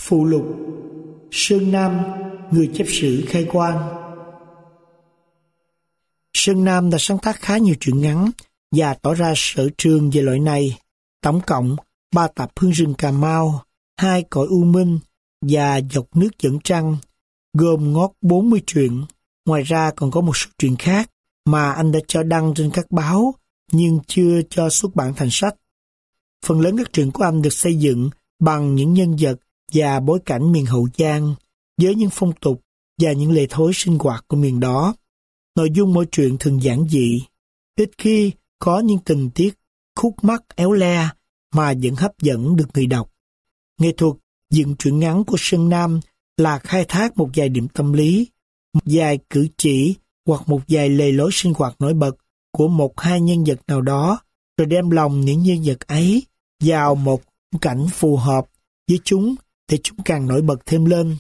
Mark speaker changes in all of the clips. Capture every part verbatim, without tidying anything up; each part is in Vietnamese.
Speaker 1: Phụ lục Sơn Nam, người chép sử khai quang. Sơn Nam đã sáng tác khá nhiều truyện ngắn và tỏ ra sở trường về loại này. Tổng cộng ba tập Hương rừng Cà Mau, hai cõi u minh và Dọc nước dẫn trăng, gồm ngót bốn mươi truyện. Ngoài ra còn có một số truyện khác mà anh đã cho đăng trên các báo nhưng chưa cho xuất bản thành sách. Phần lớn các truyện của anh được xây dựng bằng những nhân vật và bối cảnh miền Hậu Giang, với những phong tục và những lề thói sinh hoạt của miền đó. Nội dung mỗi truyện thường giản dị, ít khi có những tình tiết khúc mắc éo le mà vẫn hấp dẫn được người đọc. Nghệ thuật dựng truyện ngắn của Sơn Nam là khai thác một vài điểm tâm lý, một vài cử chỉ hoặc một vài lề lối sinh hoạt nổi bật của một hai nhân vật nào đó, rồi đem lòng những nhân vật ấy vào một cảnh phù hợp với chúng để chúng càng nổi bật thêm lên.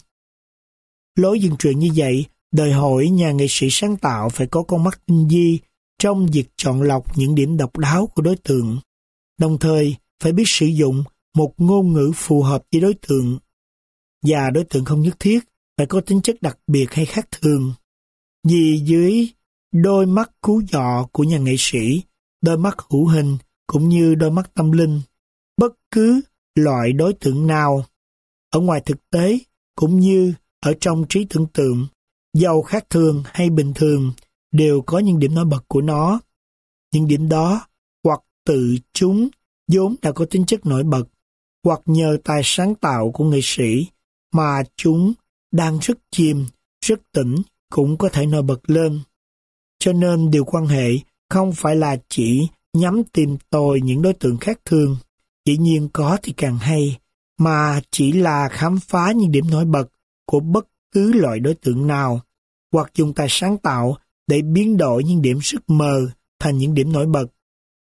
Speaker 1: Lối dựng truyện như vậy đòi hỏi nhà nghệ sĩ sáng tạo phải có con mắt tinh vi trong việc chọn lọc những điểm độc đáo của đối tượng, đồng thời phải biết sử dụng một ngôn ngữ phù hợp với đối tượng. Và đối tượng không nhất thiết phải có tính chất đặc biệt hay khác thường. Vì dưới đôi mắt cú dọ của nhà nghệ sĩ, đôi mắt hữu hình cũng như đôi mắt tâm linh, bất cứ loại đối tượng nào ở ngoài thực tế cũng như ở trong trí tưởng tượng, dầu khác thường hay bình thường, đều có những điểm nổi bật của nó. Những điểm đó hoặc tự chúng vốn đã có tính chất nổi bật, hoặc nhờ tài sáng tạo của nghệ sĩ mà chúng đang rất chìm, rất tỉnh cũng có thể nổi bật lên. Cho nên điều quan hệ không phải là chỉ nhắm tìm tòi những đối tượng khác thường, dĩ nhiên có thì càng hay, mà chỉ là khám phá những điểm nổi bật của bất cứ loại đối tượng nào, hoặc dùng tài sáng tạo để biến đổi những điểm rất mờ thành những điểm nổi bật.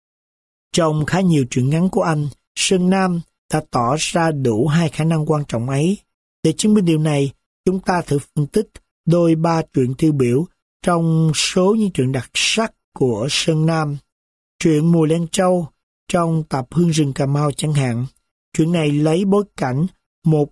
Speaker 1: Trong khá nhiều truyện ngắn của anh, Sơn Nam đã tỏ ra đủ hai khả năng quan trọng ấy. Để chứng minh điều này, chúng ta thử phân tích đôi ba truyện tiêu biểu trong số những truyện đặc sắc của Sơn Nam. Truyện Mùa Len Trâu trong tập Hương rừng Cà Mau chẳng hạn. Truyện này lấy bối cảnh một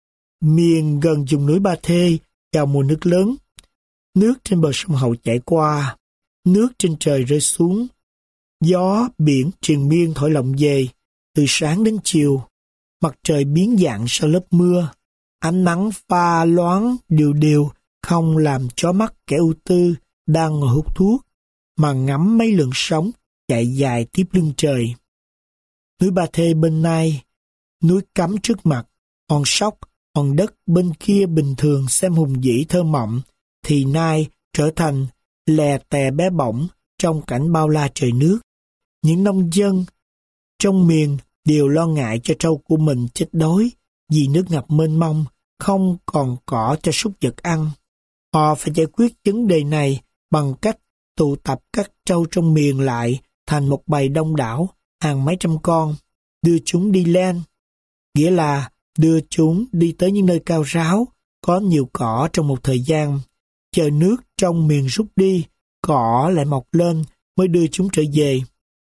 Speaker 1: miền gần vùng núi Ba Thê vào mùa nước lớn. Nước trên bờ sông Hậu chảy qua, nước trên trời rơi xuống, gió biển triền miên thổi lộng về, từ sáng đến chiều, mặt trời biến dạng sau lớp mưa, ánh nắng pha loáng đều đều không làm chó mắt kẻ ưu tư đang ngồi hút thuốc, mà ngắm mấy lượn sóng chạy dài tiếp lưng trời. Núi Ba Thê bên này, núi Cấm trước mặt, hòn sóc, hòn đất bên kia bình thường xem hùng vĩ thơ mộng, thì nay trở thành lè tè bé bỏng trong cảnh bao la trời nước. Những nông dân trong miền đều lo ngại cho trâu của mình chết đói vì nước ngập mênh mông, không còn cỏ cho súc vật ăn. Họ phải giải quyết vấn đề này bằng cách tụ tập các trâu trong miền lại thành một bầy đông đảo, hàng mấy trăm con, đưa chúng đi len, nghĩa là đưa chúng đi tới những nơi cao ráo, có nhiều cỏ trong một thời gian, chờ nước trong miền rút đi, cỏ lại mọc lên mới đưa chúng trở về.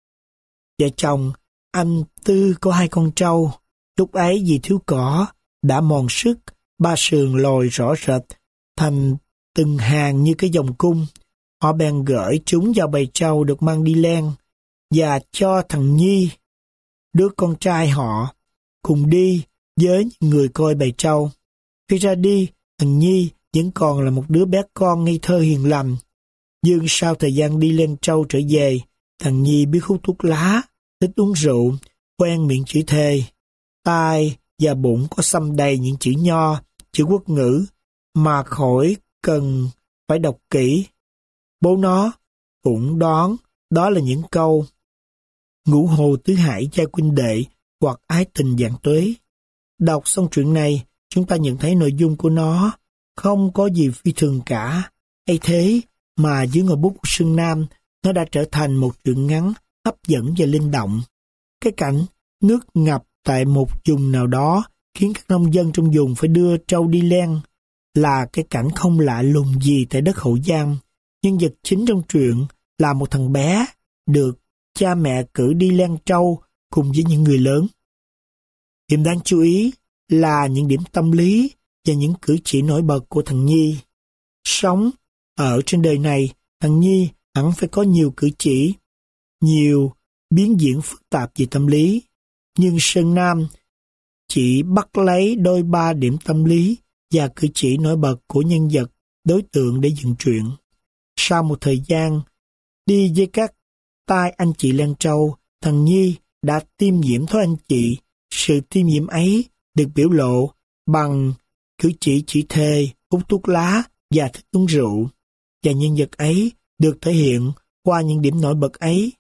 Speaker 1: Vợ chồng anh Tư có hai con trâu, lúc ấy vì thiếu cỏ, đã mòn sức, ba sườn lồi rõ rệt, thành từng hàng như cái vòng cung. Họ bèn gửi chúng vào bầy trâu được mang đi len, và cho thằng Nhi, đứa con trai họ, cùng đi với những người coi bầy trâu. Khi ra đi, thằng Nhi vẫn còn là một đứa bé con ngây thơ hiền lành. Nhưng sau thời gian đi lên trâu trở về, thằng Nhi biết hút thuốc lá, thích uống rượu, quen miệng chửi thề. Tai và bụng có xăm đầy những chữ nho, chữ quốc ngữ, mà khỏi cần phải đọc kỹ. Bố nó cũng đoán đó là những câu ngũ hồ tứ hải giai huynh đệ hoặc ái tình vạn tuế. Đọc xong chuyện này, chúng ta nhận thấy nội dung của nó không có gì phi thường cả. Hay thế mà dưới ngòi bút của Sơn Nam, nó đã trở thành một truyện ngắn hấp dẫn và linh động. Cái cảnh nước ngập tại một vùng nào đó khiến các nông dân trong vùng phải đưa trâu đi len là cái cảnh không lạ lùng gì tại đất Hậu Giang. Nhân vật chính trong truyện là một thằng bé được cha mẹ cử đi len trâu cùng với những người lớn. Điểm đáng chú ý là những điểm tâm lý và những cử chỉ nổi bật của thằng Nhi. Sống ở trên đời này, thằng Nhi hẳn phải có nhiều cử chỉ, nhiều biến diễn phức tạp về tâm lý. Nhưng Sơn Nam chỉ bắt lấy đôi ba điểm tâm lý và cử chỉ nổi bật của nhân vật đối tượng để dựng truyện. Sau một thời gian đi với các tai anh chị Lan Trâu, thằng Nhi đã tiêm nhiễm thói anh chị. Sự tiêm nhiễm ấy được biểu lộ bằng cử chỉ chỉ thề, hút thuốc lá và thích uống rượu. Và nhân vật ấy được thể hiện qua những điểm nổi bật ấy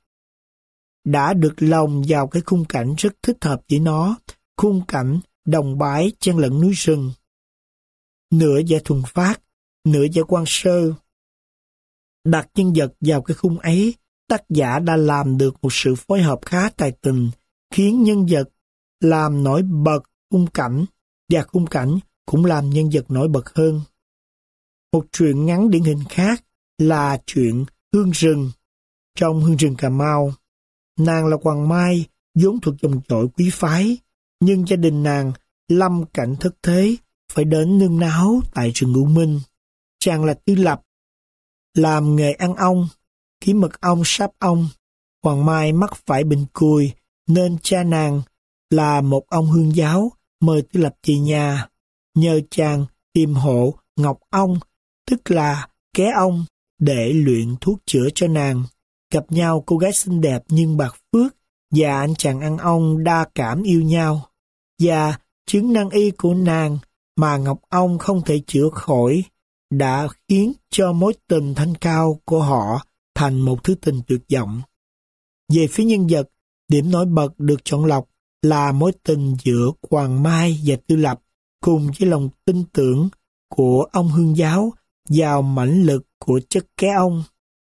Speaker 1: đã được lồng vào cái khung cảnh rất thích hợp với nó, khung cảnh đồng bãi chen lẫn núi rừng. Nửa giả thuần phát, nửa giả quan sơ. Đặt nhân vật vào cái khung ấy, tác giả đã làm được một sự phối hợp khá tài tình, khiến nhân vật làm nổi bật khung cảnh, và khung cảnh cũng làm nhân vật nổi bật hơn. Một truyện ngắn điển hình khác là chuyện Hương Rừng. Trong Hương Rừng Cà Mau, nàng là Hoàng Mai, vốn thuộc dòng dõi quý phái, nhưng gia đình nàng lâm cảnh thất thế, phải đến nương náu tại rừng U Minh. Chàng là Tư Lập, làm nghề ăn ong, kiếm mật ong sáp ong. Hoàng Mai mắc phải bệnh cùi, nên cha nàng là một ông hương giáo mời Tư Lập về nhà, nhờ chàng tìm hộ ngọc ong, tức là ké ong, để luyện thuốc chữa cho nàng. Gặp nhau cô gái xinh đẹp nhưng bạc phước và anh chàng ăn ong đa cảm yêu nhau, và chứng nan y của nàng mà ngọc ong không thể chữa khỏi đã khiến cho mối tình thanh cao của họ thành một thứ tình tuyệt vọng. Về phía nhân vật, điểm nổi bật được chọn lọc là mối tình giữa Hoàng Mai và Tư Lập, cùng với lòng tin tưởng của ông hương giáo vào mãnh lực của chất ké ong.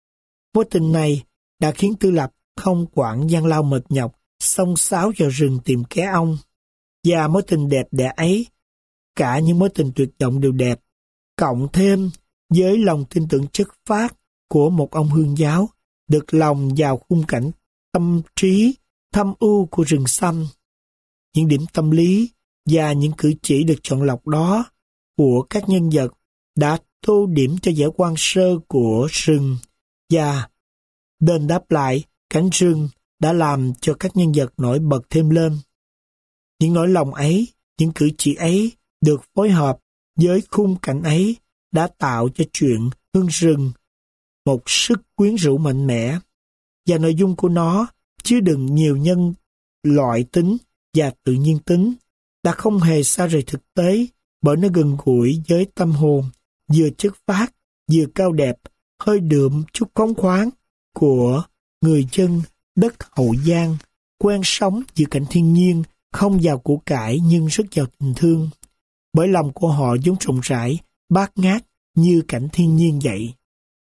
Speaker 1: Mối tình này đã khiến Tư Lập không quản gian lao mệt nhọc, xông xáo vào rừng tìm ké ong. Và mối tình đẹp đẽ ấy, cả những mối tình tuyệt vọng đều đẹp, cộng thêm với lòng tin tưởng chất phát của một ông hương giáo, được lồng vào khung cảnh tâm trí thâm u của rừng xanh. Những điểm tâm lý và những cử chỉ được chọn lọc đó của các nhân vật đã tô điểm cho vẻ quan sơ của rừng, và đền đáp lại cảnh rừng đã làm cho các nhân vật nổi bật thêm lên. Những nỗi lòng ấy, những cử chỉ ấy được phối hợp với khung cảnh ấy đã tạo cho chuyện Hương Rừng một sức quyến rũ mạnh mẽ, và nội dung của nó chứa đựng nhiều nhân loại tính và tự nhiên tính, đã không hề xa rời thực tế, bởi nó gần gũi với tâm hồn, vừa chất phát, vừa cao đẹp, hơi đượm chút phóng khoáng của người dân đất Hậu Giang, quen sống giữa cảnh thiên nhiên, không giàu của cải nhưng rất giàu tình thương, bởi lòng của họ vốn rộng rãi, bát ngát như cảnh thiên nhiên vậy.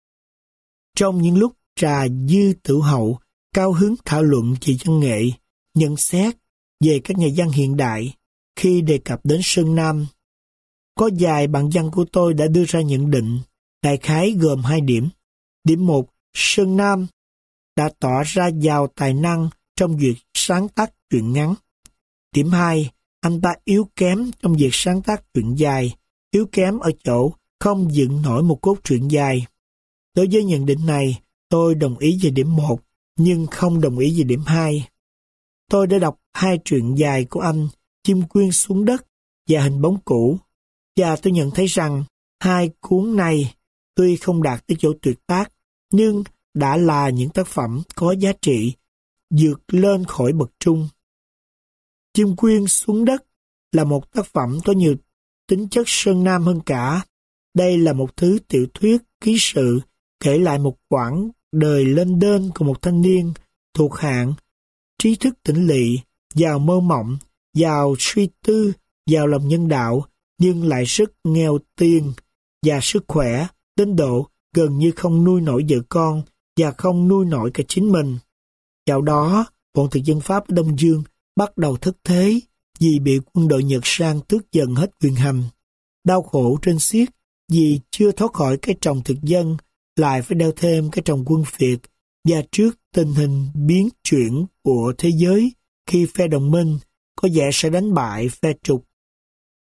Speaker 1: Trong những lúc trà dư tử hậu cao hứng thảo luận về văn nghệ, nhận xét về các nhà văn hiện đại, khi đề cập đến Sơn Nam, có vài bạn văn của tôi đã đưa ra nhận định, đại khái gồm hai điểm. Điểm một, Sơn Nam đã tỏ ra giàu tài năng trong việc sáng tác truyện ngắn. Điểm hai, anh ta yếu kém trong việc sáng tác truyện dài, yếu kém ở chỗ không dựng nổi một cốt truyện dài. Đối với nhận định này, tôi đồng ý về điểm một, nhưng không đồng ý về điểm hai. Tôi đã đọc hai truyện dài của anh, Chim Quyên Xuống Đất và Hình Bóng Cũ, và tôi nhận thấy rằng hai cuốn này tuy không đạt tới chỗ tuyệt tác, nhưng đã là những tác phẩm có giá trị, vượt lên khỏi bậc trung. Chim Quyên Xuống Đất là một tác phẩm có nhiều tính chất Sơn Nam hơn cả. Đây là một thứ tiểu thuyết ký sự kể lại một quãng đời lênh đênh của một thanh niên thuộc hạng trí thức tỉnh lỵ, giàu mơ mộng, giàu suy tư, giàu lòng nhân đạo, nhưng lại rất nghèo tiền và sức khỏe, đến độ gần như không nuôi nổi vợ con và không nuôi nổi cả chính mình. Dạo đó, bọn thực dân Pháp ở Đông Dương bắt đầu thất thế vì bị quân đội Nhật sang tước dần hết quyền hành. Đau khổ trên xiết vì chưa thoát khỏi cái trồng thực dân, lại phải đeo thêm cái trồng quân Việt, và trước tình hình biến chuyển của thế giới khi phe đồng minh có vẻ sẽ đánh bại phe trục,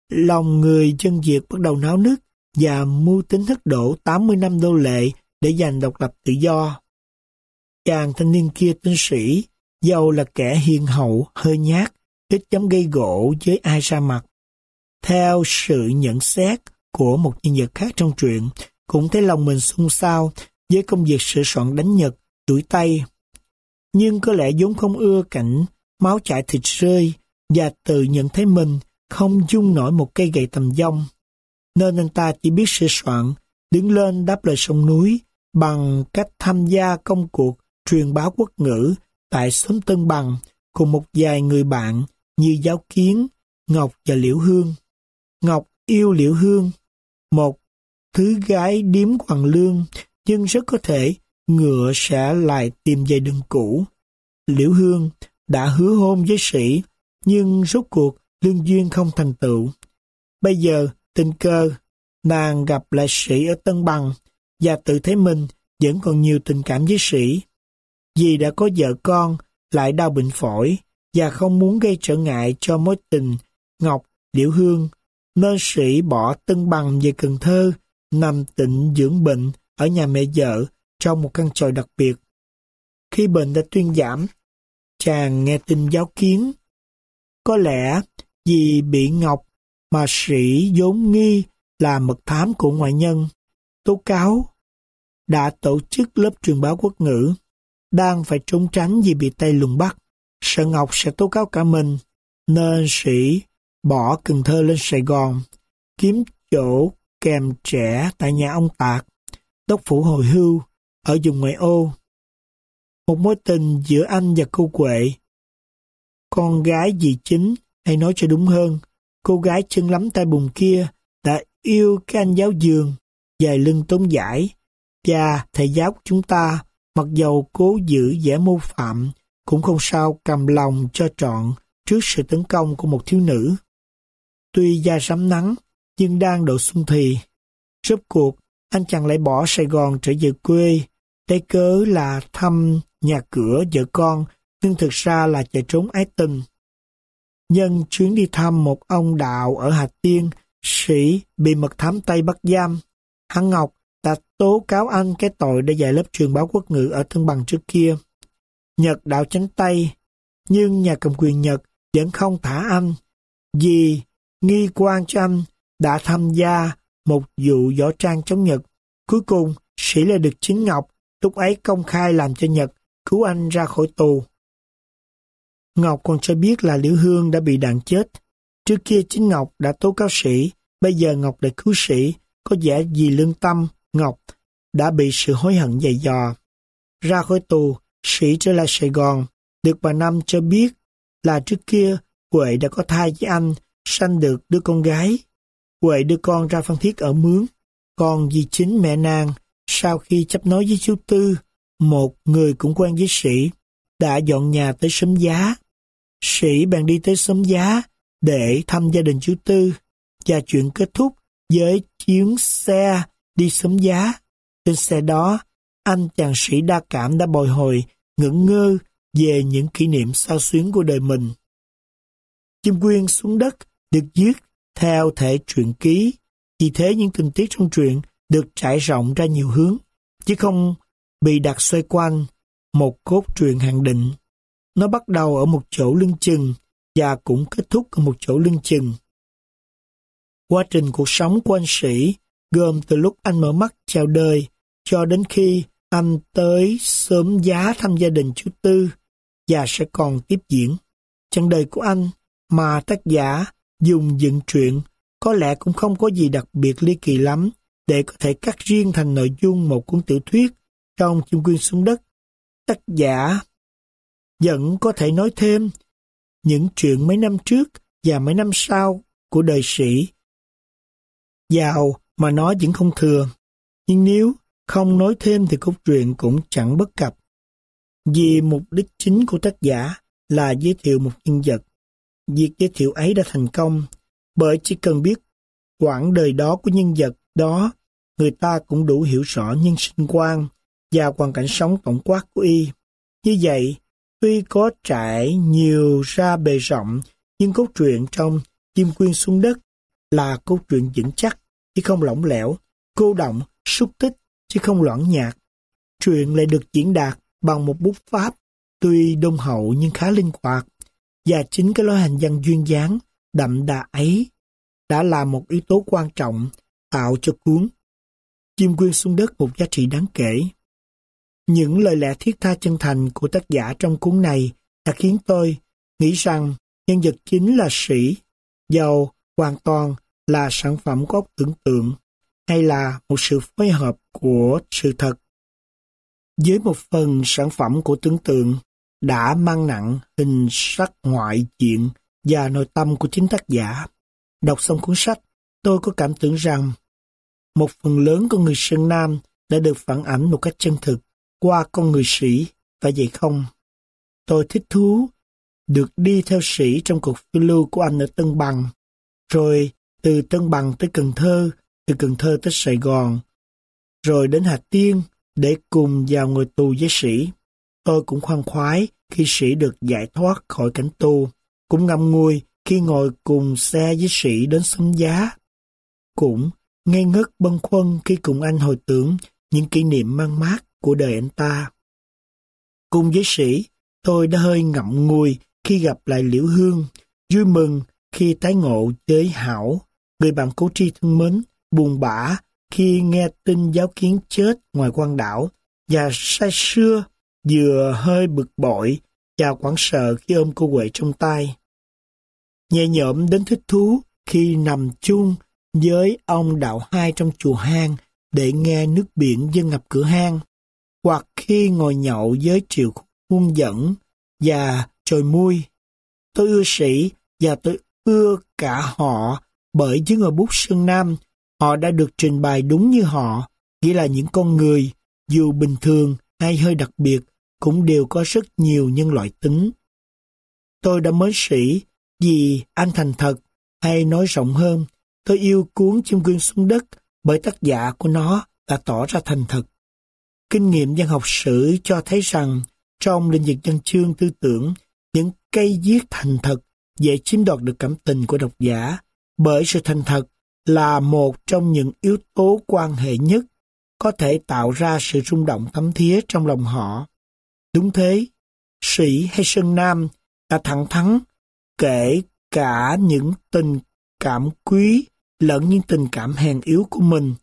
Speaker 1: lòng người dân Việt bắt đầu náo nức và mưu tính hất đổ tám mươi năm nô lệ để giành độc lập tự do. Chàng thanh niên kia tên Sĩ, dầu là kẻ hiền hậu, hơi nhát, ít dám gây gổ với ai ra mặt. Theo sự nhận xét của một nhân vật khác trong truyện, cũng thấy lòng mình xung xao với công việc sửa soạn đánh Nhật, đuổi Tây. Nhưng có lẽ vốn không ưa cảnh máu chảy thịt rơi và tự nhận thấy mình không dung nổi một cây gậy tầm dông, nên anh ta chỉ biết sửa soạn, đứng lên đáp lời sông núi bằng cách tham gia công cuộc truyền bá quốc ngữ tại xóm Tân Bằng cùng một vài người bạn như Giáo Kiến, Ngọc và Liễu Hương. Ngọc yêu Liễu Hương, một thứ gái điếm Hoàng Lương, nhưng rất có thể ngựa sẽ lại tìm về đường cũ. Liễu Hương đã hứa hôn với Sĩ, nhưng rốt cuộc lương duyên không thành tựu. Bây giờ tình cờ nàng gặp lại Sĩ ở Tân Bằng và tự thấy mình vẫn còn nhiều tình cảm với Sĩ. Vì đã có vợ con, lại đau bệnh phổi và không muốn gây trở ngại cho mối tình Ngọc Liễu Hương, nên Sĩ bỏ Tân Bằng về Cần Thơ, nằm tịnh dưỡng bệnh ở nhà mẹ vợ trong một căn chòi đặc biệt. Khi bệnh đã thuyên giảm, chàng nghe tin Giáo Kiến. Có lẽ vì bị Ngọc mà Sĩ vốn nghi là mật thám của ngoại nhân, tố cáo, đã tổ chức lớp truyền bá quốc ngữ, đang phải trốn tránh vì bị Tây lùng bắt, sợ Ngọc sẽ tố cáo cả mình, nên Sĩ bỏ Cần Thơ lên Sài Gòn, kiếm chỗ kèm trẻ tại nhà ông Tạc, đốc phủ hồi hưu, ở vùng ngoại ô. Một mối tình giữa anh và cô Huệ, con gái dì Chính, hay nói cho đúng hơn, cô gái chân lắm tay bùn kia, đã yêu cái anh giáo dường, dài lưng tốn giải, và thầy giáo của chúng ta, mặc dầu cố giữ vẻ mô phạm, cũng không sao cầm lòng cho trọn trước sự tấn công của một thiếu nữ. Tuy da rám nắng, nhưng đang độ xuân thì. Rốt cuộc, anh chàng lại bỏ Sài Gòn trở về quê, lấy cớ là thăm nhà cửa vợ con, nhưng thực ra là chạy trốn ái tình. Nhân chuyến đi thăm một ông đạo ở Hà Tiên, Sĩ bị mật thám Tây bắt giam. Hắn Ngọc đã tố cáo anh cái tội đã dạy lớp truyền bá quốc ngữ ở Tân Bằng trước kia. Nhật đạo chánh Tây, nhưng nhà cầm quyền Nhật vẫn không thả anh, vì nghi quan cho anh đã tham gia một vụ võ trang chống Nhật. Cuối cùng, Sĩ lại được chính Ngọc lúc ấy công khai làm cho Nhật cứu anh ra khỏi tù. Ngọc còn cho biết là Liễu Hương đã bị đạn chết. Trước kia chính Ngọc đã tố cáo Sĩ, bây giờ Ngọc lại cứu Sĩ, có vẻ vì lương tâm Ngọc đã bị sự hối hận dày dò. Ra khỏi tù, Sĩ trở lại Sài Gòn, được bà Năm cho biết là trước kia Huệ đã có thai với anh, sanh được đứa con gái. Huệ đưa con ra Phan Thiết ở mướn, còn vì chính mẹ nàng, sau khi chấp nối với chú Tư, một người cũng quen với Sĩ, đã dọn nhà tới Xóm Giá. Sĩ bèn đi tới Xóm Giá để thăm gia đình chú Tư, và chuyện kết thúc với chuyến xe đi Xóm Giá. Trên xe đó, anh chàng Sĩ đa cảm đã bồi hồi, ngẩn ngơ về những kỷ niệm xao xuyến của đời mình. Chim Quyên xuống đất được viết theo thể truyện ký, vì thế những tình tiết trong truyện được trải rộng ra nhiều hướng, chứ không bị đặt xoay quanh một cốt truyện hạn định. Nó bắt đầu ở một chỗ lưng chừng và cũng kết thúc ở một chỗ lưng chừng. Quá trình cuộc sống của anh Sĩ gồm từ lúc anh mở mắt chào đời cho đến khi anh tới Xóm Giá thăm gia đình chú Tư, và sẽ còn tiếp diễn. Chặng đời của anh mà tác giả dùng dựng truyện có lẽ cũng không có gì đặc biệt ly kỳ lắm để có thể cắt riêng thành nội dung một cuốn tiểu thuyết trong Chim Quyên xuống đất. Tác giả vẫn có thể nói thêm những chuyện mấy năm trước và mấy năm sau của đời Sĩ. Giàu mà nó vẫn không thừa, nhưng nếu không nói thêm thì cốt truyện cũng chẳng bất cập. Vì mục đích chính của tác giả là giới thiệu một nhân vật. Việc giới thiệu ấy đã thành công, bởi chỉ cần biết quãng đời đó của nhân vật đó, người ta cũng đủ hiểu rõ nhân sinh quan và hoàn cảnh sống tổng quát của y. Như vậy, tuy có trải nhiều ra bề rộng, nhưng cốt truyện trong Chim Quyên xuống đất là câu chuyện vững chắc chứ không lỏng lẻo, cô động, xúc tích chứ không loãng nhạc. Truyện lại được diễn đạt bằng một bút pháp tuy đôn hậu nhưng khá linh hoạt, và chính cái lối hành văn duyên dáng, đậm đà ấy đã là một yếu tố quan trọng tạo cho cuốn Chim Quyên Xuống Đất một giá trị đáng kể. Những lời lẽ thiết tha chân thành của tác giả trong cuốn này đã khiến tôi nghĩ rằng nhân vật chính là Sĩ, dầu hoàn toàn là sản phẩm có óc tưởng tượng hay là một sự phối hợp của sự thật với một phần sản phẩm của tưởng tượng đã mang nặng hình sắc ngoại diện và nội tâm của chính tác giả. Đọc xong cuốn sách, tôi có cảm tưởng rằng một phần lớn con người Sơn Nam đã được phản ảnh một cách chân thực qua con người Sĩ, phải vậy không? Tôi thích thú được đi theo Sĩ trong cuộc phiêu lưu của anh ở Tân Bằng, rồi từ Tân Bằng tới Cần Thơ, từ Cần Thơ tới Sài Gòn, rồi đến Hà Tiên để cùng vào ngồi tù với Sĩ. Tôi cũng khoan khoái khi Sĩ được giải thoát khỏi cảnh tù, cũng ngậm ngùi khi ngồi cùng xe với Sĩ đến Xóm Giá, cũng ngây ngất bâng khuâng khi cùng anh hồi tưởng những kỷ niệm mang mát của đời anh ta. Cùng với Sĩ, tôi đã hơi ngậm ngùi khi gặp lại Liễu Hương, vui mừng khi tái ngộ với Hảo, người bạn cố tri thân mến, buồn bã khi nghe tin Giáo Kiến chết ngoài Quan Đảo, và say sưa vừa hơi bực bội và hoảng sợ khi ôm cô Huệ trong tay. Nhẹ nhõm đến thích thú khi nằm chung với ông Đạo Hai trong chùa hang để nghe nước biển dâng ngập cửa hang, hoặc khi ngồi nhậu với Triệu Huân Dẫn và Trồi Mui. Tôi ưa Sĩ và tôi ưa cả họ bởi dưới ngòi bút Sơn Nam, họ đã được trình bày đúng như họ, nghĩa là những con người, dù bình thường hay hơi đặc biệt, cũng đều có rất nhiều nhân loại tính. Tôi đã mến Sĩ vì anh thành thật, hay nói rộng hơn, tôi yêu cuốn Chim Quyên Xuống Đất bởi tác giả của nó đã tỏ ra thành thật. Kinh nghiệm văn học sử cho thấy rằng trong lĩnh vực văn chương tư tưởng, những cây viết thành thật dễ chiếm đoạt được cảm tình của độc giả, bởi sự thành thật là một trong những yếu tố quan hệ nhất có thể tạo ra sự rung động thấm thía trong lòng họ. Đúng thế, Sĩ hay Sơn Nam đã thẳng thắn kể cả những tình cảm quý lẫn những tình cảm hèn yếu của mình,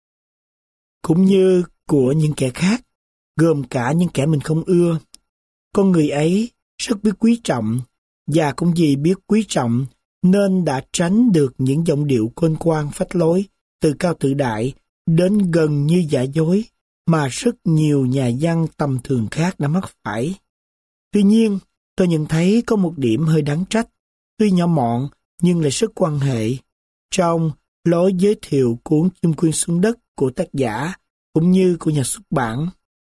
Speaker 1: cũng như của những kẻ khác, gồm cả những kẻ mình không ưa. Con người ấy rất biết quý trọng, và cũng vì biết quý trọng nên đã tránh được những giọng điệu khôn ngoan phách lối, từ cao tự đại đến gần như giả dối mà rất nhiều nhà văn tầm thường khác đã mắc phải. Tuy nhiên, tôi nhận thấy có một điểm hơi đáng trách, tuy nhỏ mọn nhưng lại rất quan hệ, trong lối giới thiệu cuốn Chim Quyên Xuống Đất của tác giả cũng như của nhà xuất bản.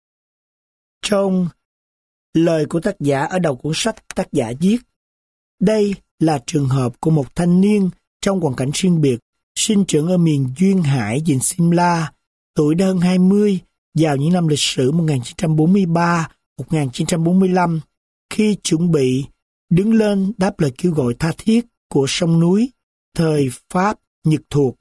Speaker 1: Trong lời của tác giả ở đầu cuốn sách, tác giả viết: đây là trường hợp của một thanh niên trong hoàn cảnh riêng biệt, sinh trưởng ở miền Duyên Hải, Vịnh Simla, tuổi đã hơn hai mươi, vào những năm lịch sử một nghìn chín trăm bốn mươi ba đến một nghìn chín trăm bốn mươi lăm, khi chuẩn bị đứng lên đáp lời kêu gọi tha thiết của sông núi thời Pháp Nhật thuộc.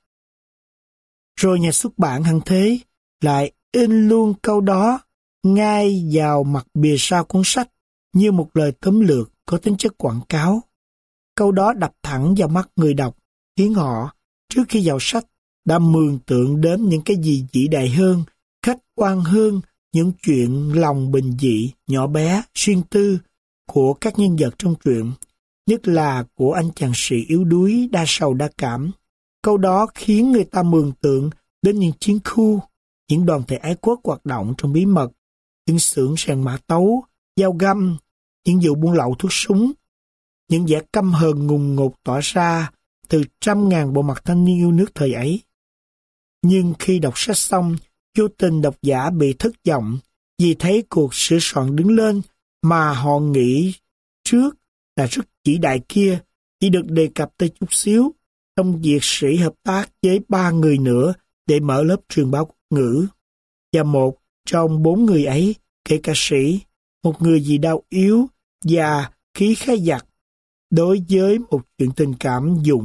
Speaker 1: Rồi nhà xuất bản hằng thế lại in luôn câu đó ngay vào mặt bìa sau cuốn sách như một lời tóm lược có tính chất quảng cáo. Câu đó đập thẳng vào mắt người đọc, khiến họ, trước khi vào sách, đã mường tượng đến những cái gì vĩ đại hơn, khách quan hơn những chuyện lòng bình dị, nhỏ bé, riêng tư của các nhân vật trong truyện, nhất là của anh chàng sĩ yếu đuối, đa sầu đa cảm. Câu đó khiến người ta mường tượng đến những chiến khu, những đoàn thể ái quốc hoạt động trong bí mật, những xưởng rèn mã tấu, dao găm, những vụ buôn lậu thuốc súng, những vẻ căm hờn ngùng ngục tỏa ra từ trăm ngàn bộ mặt thanh niên yêu nước thời ấy. Nhưng khi đọc sách xong, vô tình độc giả bị thất vọng vì thấy cuộc sửa soạn đứng lên mà họ nghĩ trước là rất vĩ đại kia chỉ được đề cập tới chút xíu trong việc Sĩ hợp tác với ba người nữa để mở lớp truyền báo quốc ngữ. Và một trong bốn người ấy, kể cả Sĩ, một người vì đau yếu và khí khái giặc, đối với một chuyện tình cảm dụng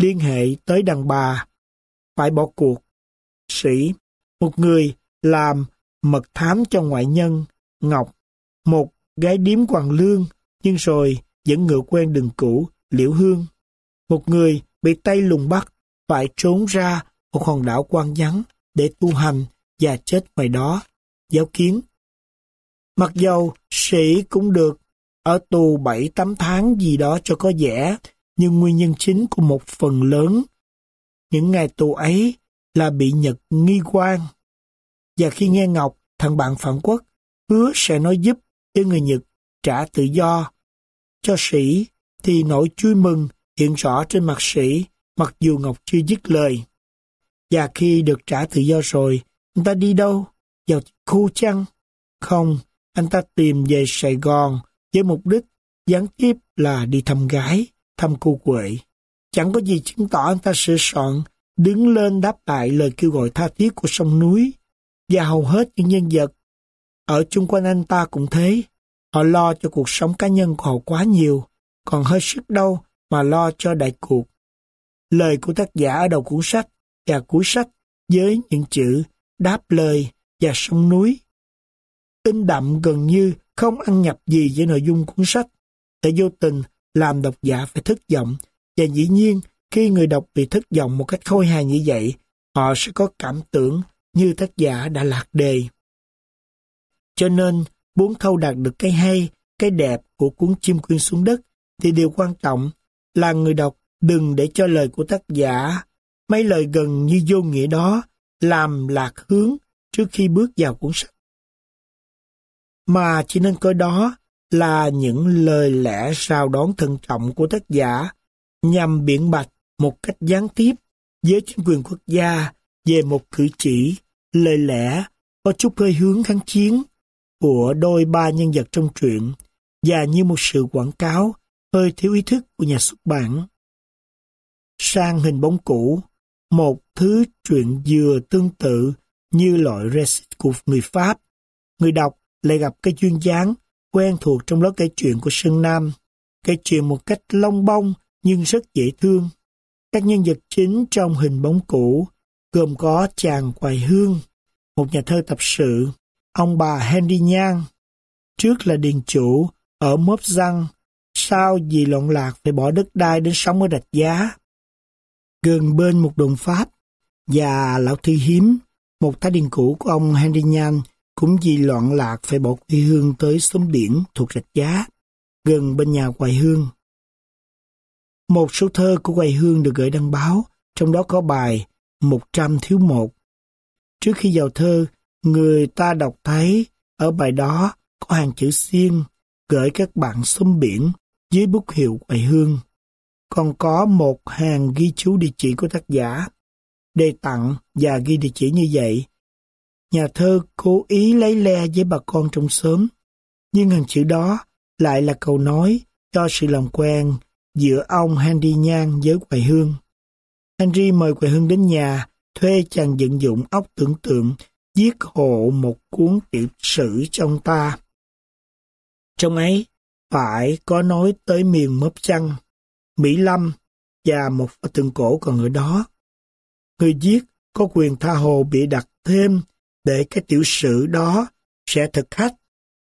Speaker 1: liên hệ tới đàn bà, phải bỏ cuộc. Sĩ, một người làm mật thám cho ngoại nhân, Ngọc, một gái điếm Hoàng Lương, nhưng rồi vẫn ngựa quen đường cũ, Liễu Hương. Một người bị Tây lùng bắt, phải trốn ra một hòn đảo quang vắng để tu hành và chết ngoài đó, Giáo Kiến. Mặc dầu Sĩ cũng được ở tù bảy tám tháng gì đó cho có vẻ, nhưng nguyên nhân chính của một phần lớn những ngày tù ấy là bị Nhật nghi quan. Và khi nghe Ngọc, thằng bạn phản quốc, hứa sẽ nói giúp cho người Nhật trả tự do cho Sĩ, thì nỗi vui mừng hiện rõ trên mặt Sĩ, mặc dù Ngọc chưa dứt lời. Và khi được trả tự do rồi, anh ta đi đâu? Vào khu chăng? Không, anh ta tìm về Sài Gòn với mục đích gián tiếp là đi thăm gái, thăm cô Quệ. Chẳng có gì chứng tỏ anh ta sửa soạn, đứng lên đáp lại lời kêu gọi tha thiết của sông núi. Và hầu hết những nhân vật ở chung quanh anh ta cũng thế. Họ lo cho cuộc sống cá nhân của họ quá nhiều, còn hơi sức đâu mà lo cho đại cuộc. Lời của tác giả ở đầu cuốn sách và cuối sách với những chữ đáp lời và sông núi in đậm gần như không ăn nhập gì với nội dung cuốn sách, để vô tình làm độc giả phải thất vọng. Và dĩ nhiên, khi người đọc bị thất vọng một cách khôi hài như vậy, họ sẽ có cảm tưởng như tác giả đã lạc đề. Cho nên, muốn thâu đạt được cái hay, cái đẹp của cuốn Chim Quyên Xuống Đất, thì điều quan trọng là người đọc đừng để cho lời của tác giả, mấy lời gần như vô nghĩa đó, làm lạc hướng trước khi bước vào cuốn sách. Mà chỉ nên coi đó là những lời lẽ rao đón thận trọng của tác giả nhằm biện bạch một cách gián tiếp với chính quyền quốc gia về một cử chỉ, lời lẽ có chút hơi hướng kháng chiến của đôi ba nhân vật trong truyện, và như một sự quảng cáo hơi thiếu ý thức của nhà xuất bản. Sang hình bóng cũ, một thứ truyện dừa tương tự như loại Récit của người Pháp, người đọc lại gặp cái duyên dáng quen thuộc trong lối kể chuyện của Sơn Nam, kể chuyện một cách lông bông nhưng rất dễ thương. Các nhân vật chính trong hình bóng cũ gồm có chàng Hoài Hương, một nhà thơ tập sự, ông bà Henry Nhan, trước là điền chủ ở Mốp Răng, sau vì loạn lạc phải bỏ đất đai đến sống ở Rạch Giá, gần bên một đồn Pháp, và lão Thư Hiếm, một tá điền cũ của ông Henry Nhan, cũng vì loạn lạc phải bỏ quê hương tới xóm biển thuộc Rạch Giá, gần bên nhà Hoài Hương. Một số thơ của Hoài Hương được gửi đăng báo, trong đó có bài Một trăm thiếu một. Trước khi vào thơ, người ta đọc thấy ở bài đó có hàng chữ xiên gửi các bạn xóm biển dưới bút hiệu Hoài Hương. Còn có một hàng ghi chú địa chỉ của tác giả. Đề tặng và ghi địa chỉ như vậy, nhà thơ cố ý lấy le với bà con trong xóm, nhưng hàng chữ đó lại là câu nói cho sự làm quen giữa ông Henry Nhan với Hoài Hương. Henry mời Hoài Hương đến nhà, thuê chàng vận dụng óc tưởng tượng viết hộ một cuốn tiểu sử cho ông ta. Trong ấy phải có nói tới miền Mớp Chăng, Mỹ Lâm và một pho tượng cổ còn ở đó. Người viết có quyền tha hồ bịa đặt thêm để cái tiểu sử đó sẽ thực khách,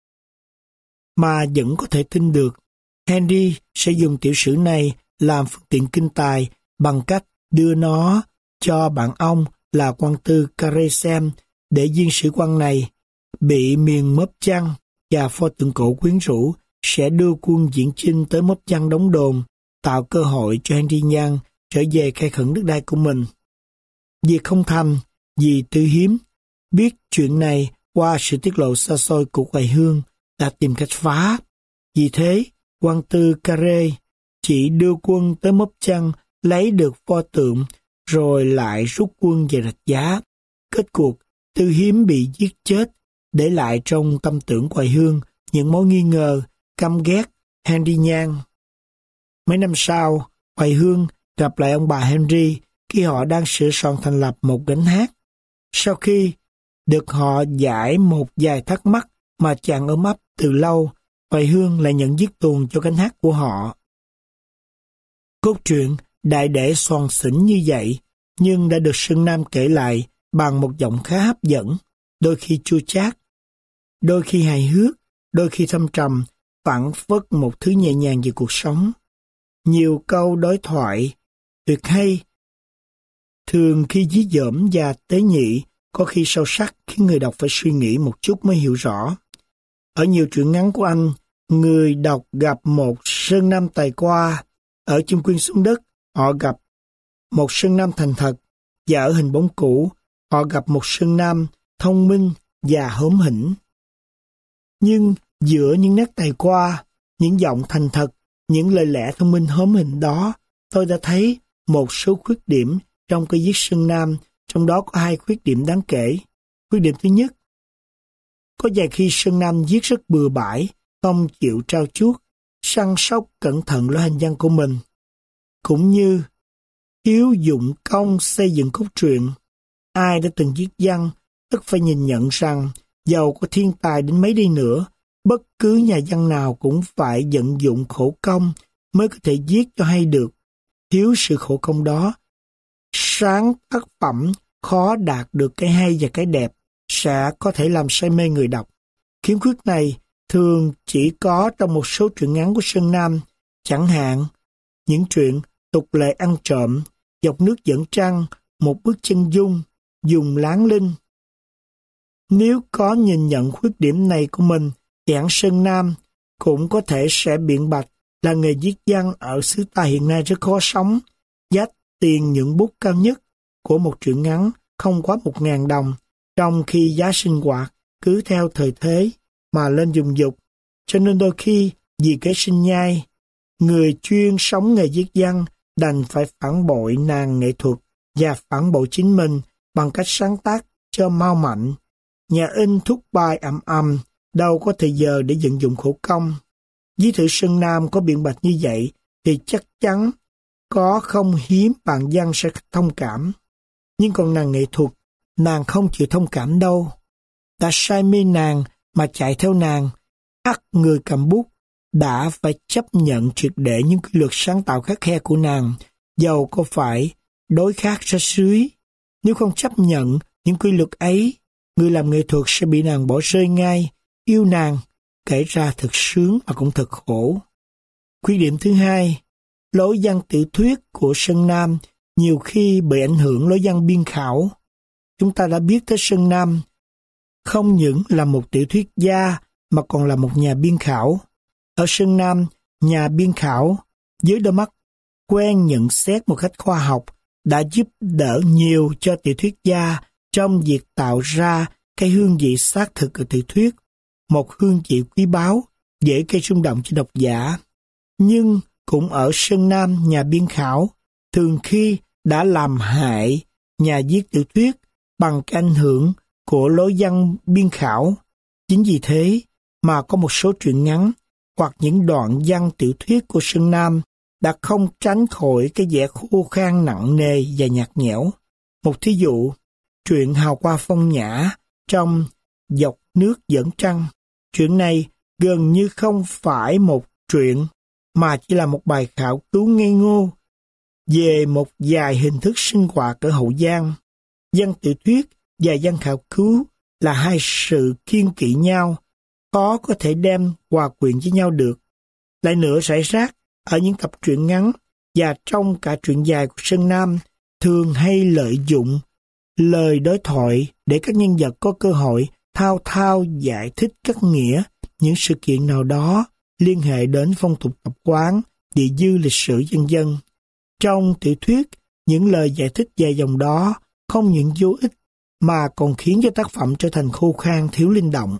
Speaker 1: mà vẫn có thể tin được. Henry sẽ dùng tiểu sử này làm phương tiện kinh tài bằng cách đưa nó cho bạn ông là quan tư Carré xem, để viên sử quan này bị miền Mớp Chăng và pho tượng cổ quyến rũ sẽ đưa quân diễn chinh tới Mớp Chăng đóng đồn, tạo cơ hội cho Henry Nhan trở về khai khẩn đất đai của mình. Việc không thành, vì Tư Hiếm biết chuyện này qua sự tiết lộ xa xôi của Hoài Hương đã tìm cách phá. Vì thế, quan tư Carré chỉ đưa quân tới Mớp Chăng lấy được pho tượng rồi lại rút quân về Rạch Giá. Kết cuộc, Tư Hiếm bị giết chết, để lại trong tâm tưởng Hoài Hương những mối nghi ngờ, căm ghét Henry Nhan. Mấy năm sau, Hoài Hương gặp lại ông bà Henry khi họ đang sửa soạn thành lập một gánh hát. Sau khi được họ giải một vài thắc mắc mà chàng ôm ấp từ lâu, Hoài Hương lại nhận viết tuồng cho gánh hát của họ. Cốt truyện đại để xoàn xỉnh như vậy, nhưng đã được Sơn Nam kể lại bằng một giọng khá hấp dẫn, đôi khi chua chát, đôi khi hài hước, đôi khi thâm trầm, phảng phất một thứ nhẹ nhàng về cuộc sống. Nhiều câu đối thoại tuyệt hay, thường khi dí dỏm và tế nhị, có khi sâu sắc khiến người đọc phải suy nghĩ một chút mới hiểu rõ. Ở nhiều truyện ngắn của anh, người đọc gặp một Sơn Nam tài qua, ở Chim Quyên xuống đất, họ gặp một Sơn Nam thành thật, và ở Hình bóng cũ, họ gặp một Sơn Nam thông minh và hóm hỉnh. Nhưng giữa những nét tài qua, những giọng thành thật, những lời lẽ thông minh hóm hỉnh đó, tôi đã thấy một số khuyết điểm trong cái viết Sơn Nam, trong đó có hai khuyết điểm đáng kể. Khuyết điểm thứ nhất, có vài khi Sơn Nam viết rất bừa bãi, không chịu trao chuốt, săn sóc cẩn thận lối hành văn của mình, cũng như thiếu dụng công xây dựng cốt truyện. Ai đã từng viết văn, tất phải nhìn nhận rằng, dầu có thiên tài đến mấy đi nữa, bất cứ nhà văn nào cũng phải vận dụng khổ công mới có thể viết cho hay được. Thiếu sự khổ công đó, sáng tác phẩm khó đạt được cái hay và cái đẹp, sẽ có thể làm say mê người đọc. Khiếm khuyết này thường chỉ có trong một số truyện ngắn của Sơn Nam, chẳng hạn những truyện Tục lệ ăn trộm, Dọc nước dẫn trăng, Một bước chân dung, Dùng láng linh. Nếu có nhìn nhận khuyết điểm này của mình, thì hẳn Sơn Nam cũng có thể sẽ biện bạch là nghề viết văn ở xứ ta hiện nay rất khó sống. Giá tiền những bút cao nhất của một truyện ngắn không quá một ngàn đồng, trong khi giá sinh hoạt cứ theo thời thế mà lên dùng dục. Cho nên đôi khi vì kế sinh nhai, người chuyên sống nghề viết văn đành phải phản bội nàng nghệ thuật và phản bội chính mình bằng cách sáng tác cho mau mạnh. Nhà in thúc bài ầm ầm, đâu có thời giờ để vận dụng khổ công. Ví thử Sơn Nam có biện bạch như vậy thì chắc chắn có không hiếm bạn văn sẽ thông cảm. Nhưng còn nàng nghệ thuật, nàng không chịu thông cảm đâu. Ta say mê nàng mà chạy theo nàng, ắt người cầm bút đã phải chấp nhận triệt để những quy luật sáng tạo khắt khe của nàng, dầu có phải đối khác ra dưới. Nếu không chấp nhận những quy luật ấy, người làm nghệ thuật sẽ bị nàng bỏ rơi ngay. Yêu nàng, kể ra thật sướng mà cũng thật khổ. Khuyết điểm thứ hai, lối văn tiểu thuyết của Sơn Nam nhiều khi bị ảnh hưởng lối văn biên khảo. Chúng ta đã biết tới Sơn Nam không những là một tiểu thuyết gia mà còn là một nhà biên khảo. Ở Sơn Nam, nhà biên khảo với đôi mắt quen nhận xét một cách khoa học đã giúp đỡ nhiều cho tiểu thuyết gia trong việc tạo ra cái hương vị xác thực của tiểu thuyết, một hương vị quý báu, dễ gây rung động cho độc giả. Nhưng cũng ở Sơn Nam, nhà biên khảo thường khi đã làm hại nhà viết tiểu thuyết bằng cái ảnh hưởng của lối văn biên khảo. Chính vì thế mà có một số truyện ngắn hoặc những đoạn văn tiểu thuyết của Sơn Nam đã không tránh khỏi cái vẻ khô khan nặng nề và nhạt nhẽo. Một thí dụ, truyện Hào Hoa Phong Nhã trong Dọc nước dẫn trăng. Chuyện này gần như không phải một truyện mà chỉ là một bài khảo cứu ngây ngô về một vài hình thức sinh hoạt ở Hậu Giang. Văn tiểu thuyết và văn khảo cứu là hai sự kiêng kỵ nhau, khó có thể đem hòa quyện với nhau được. Lại nữa, rải rác ở những tập truyện ngắn và trong cả truyện dài của Sơn Nam thường hay lợi dụng lời đối thoại để các nhân vật có cơ hội thao thao giải thích các nghĩa những sự kiện nào đó liên hệ đến phong tục tập quán, địa dư lịch sử vân vân. Trong tiểu thuyết, những lời giải thích dài dòng đó không những vô ích mà còn khiến cho tác phẩm trở thành khô khan, thiếu linh động.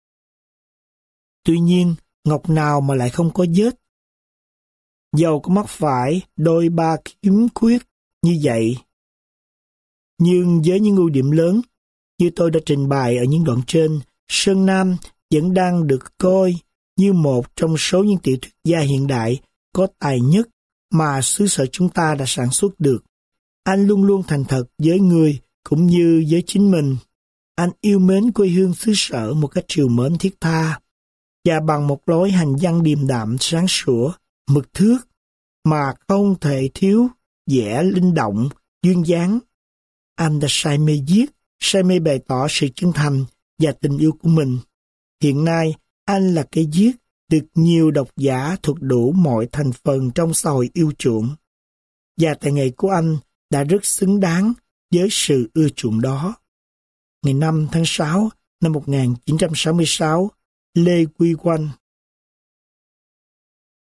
Speaker 1: Tuy nhiên, ngọc nào mà lại không có vết. Dầu có mắc phải đôi ba khiếm khuyết như vậy, nhưng với những ưu điểm lớn như tôi đã trình bày ở những đoạn trên, Sơn Nam vẫn đang được coi như một trong số những tiểu thuyết gia hiện đại có tài nhất mà xứ sở chúng ta đã sản xuất được. Anh luôn luôn thành thật với người cũng như với chính mình. Anh yêu mến quê hương xứ sở một cách trìu mến thiết tha, và bằng một lối hành văn điềm đạm sáng sủa, mực thước mà không thể thiếu vẽ linh động, duyên dáng. Anh đã say mê viết, say mê bày tỏ sự chân thành và tình yêu của mình. Hiện nay, anh là cây viết được nhiều độc giả thuộc đủ mọi thành phần trong xã hội yêu chuộng. Và tài nghệ của anh đã rất xứng đáng với sự ưa chuộng đó. Ngày năm tháng sáu năm một nghìn chín trăm sáu mươi sáu, Lê Quy Oanh,